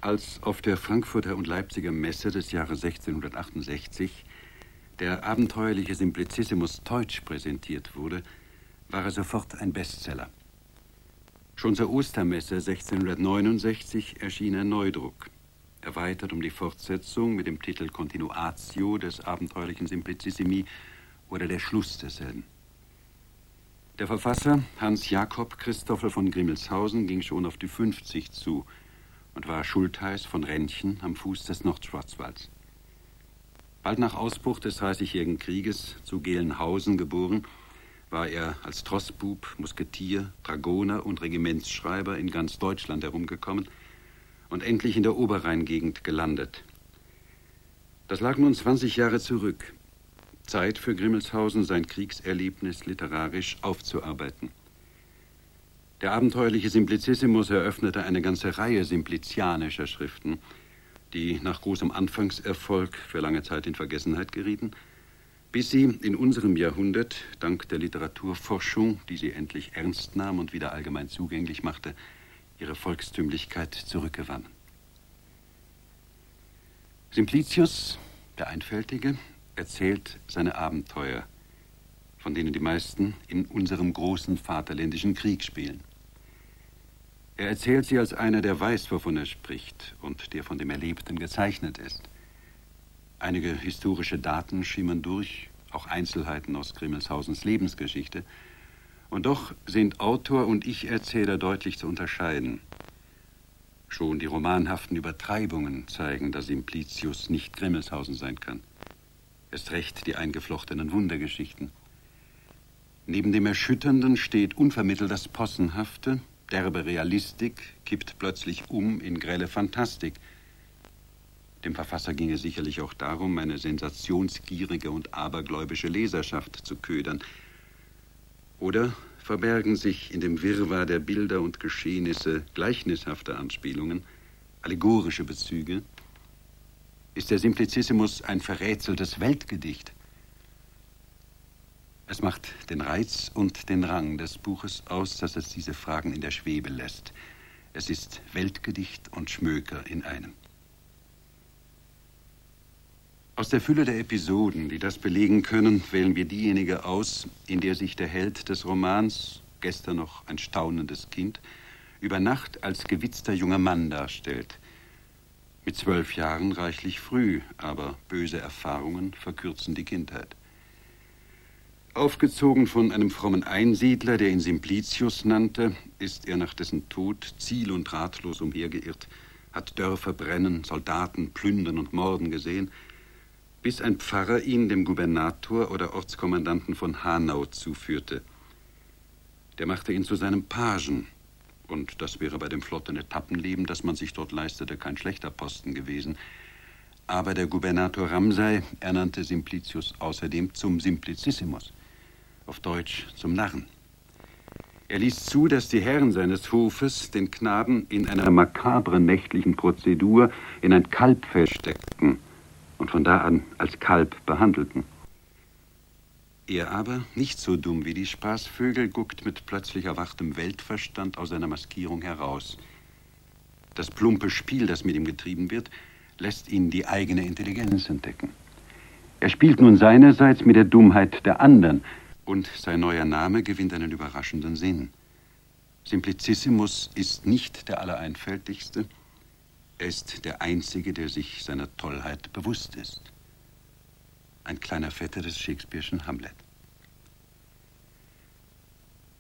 Als auf der Frankfurter und Leipziger Messe des Jahres 1668 der abenteuerliche Simplicissimus Teutsch präsentiert wurde, war er sofort ein Bestseller. Schon zur Ostermesse 1669 erschien ein Neudruck, erweitert um die Fortsetzung mit dem Titel Continuatio des abenteuerlichen Simplicissimi oder der Schluss desselben. Der Verfasser Hans Jakob Christoffel von Grimmelshausen ging schon auf die 50 zu und war Schultheiß von Rentchen am Fuß des Nordschwarzwalds. Bald nach Ausbruch des Dreißigjährigen Krieges zu Gelnhausen geboren, war er als Trossbub, Musketier, Dragoner und Regimentsschreiber in ganz Deutschland herumgekommen und endlich in der Oberrheingegend gelandet. Das lag nun 20 Jahre zurück. Zeit für Grimmelshausen, sein Kriegserlebnis literarisch aufzuarbeiten. Der abenteuerliche Simplicissimus eröffnete eine ganze Reihe simplizianischer Schriften, die nach großem Anfangserfolg für lange Zeit in Vergessenheit gerieten, bis sie in unserem Jahrhundert, dank der Literaturforschung, die sie endlich ernst nahm und wieder allgemein zugänglich machte, ihre Volkstümlichkeit zurückgewannen. Simplicius, der Einfältige, erzählt seine Abenteuer, von denen die meisten in unserem großen Vaterländischen Krieg spielen. Er erzählt sie als einer, der weiß, wovon er spricht und der von dem Erlebten gezeichnet ist. Einige historische Daten schimmern durch, auch Einzelheiten aus Grimmelshausens Lebensgeschichte. Und doch sind Autor und Ich-Erzähler deutlich zu unterscheiden. Schon die romanhaften Übertreibungen zeigen, dass Simplicius nicht Grimmelshausen sein kann. Erst recht die eingeflochtenen Wundergeschichten. Neben dem Erschütternden steht unvermittelt das Possenhafte, derbe Realistik kippt plötzlich um in grelle Fantastik. Dem Verfasser ging es sicherlich auch darum, eine sensationsgierige und abergläubische Leserschaft zu ködern. Oder verbergen sich in dem Wirrwarr der Bilder und Geschehnisse gleichnishafte Anspielungen, allegorische Bezüge? Ist der Simplicissimus ein verrätseltes Weltgedicht? Es macht den Reiz und den Rang des Buches aus, dass es diese Fragen in der Schwebe lässt. Es ist Weltgedicht und Schmöker in einem. Aus der Fülle der Episoden, die das belegen können, wählen wir diejenige aus, in der sich der Held des Romans, gestern noch ein staunendes Kind, über Nacht als gewitzter junger Mann darstellt. Mit 12 Jahren reichlich früh, aber böse Erfahrungen verkürzen die Kindheit. Aufgezogen von einem frommen Einsiedler, der ihn Simplicius nannte, ist er nach dessen Tod ziel- und ratlos umhergeirrt, hat Dörfer brennen, Soldaten plündern und morden gesehen, bis ein Pfarrer ihn dem Gubernator oder Ortskommandanten von Hanau zuführte. Der machte ihn zu seinem Pagen, und das wäre bei dem flotten Etappenleben, das man sich dort leistete, kein schlechter Posten gewesen. Aber der Gubernator Ramsay ernannte Simplicius außerdem zum Simplicissimus, auf Deutsch zum Narren. Er ließ zu, dass die Herren seines Hofes den Knaben in einer makabren nächtlichen Prozedur in ein Kalb versteckten und von da an als Kalb behandelten. Er aber, nicht so dumm wie die Spaßvögel, guckt mit plötzlich erwachtem Weltverstand aus seiner Maskierung heraus. Das plumpe Spiel, das mit ihm getrieben wird, lässt ihn die eigene Intelligenz entdecken. Er spielt nun seinerseits mit der Dummheit der anderen, und sein neuer Name gewinnt einen überraschenden Sinn. Simplicissimus ist nicht der Allereinfältigste, er ist der Einzige, der sich seiner Tollheit bewusst ist. Ein kleiner Vetter des Shakespeare'schen Hamlet.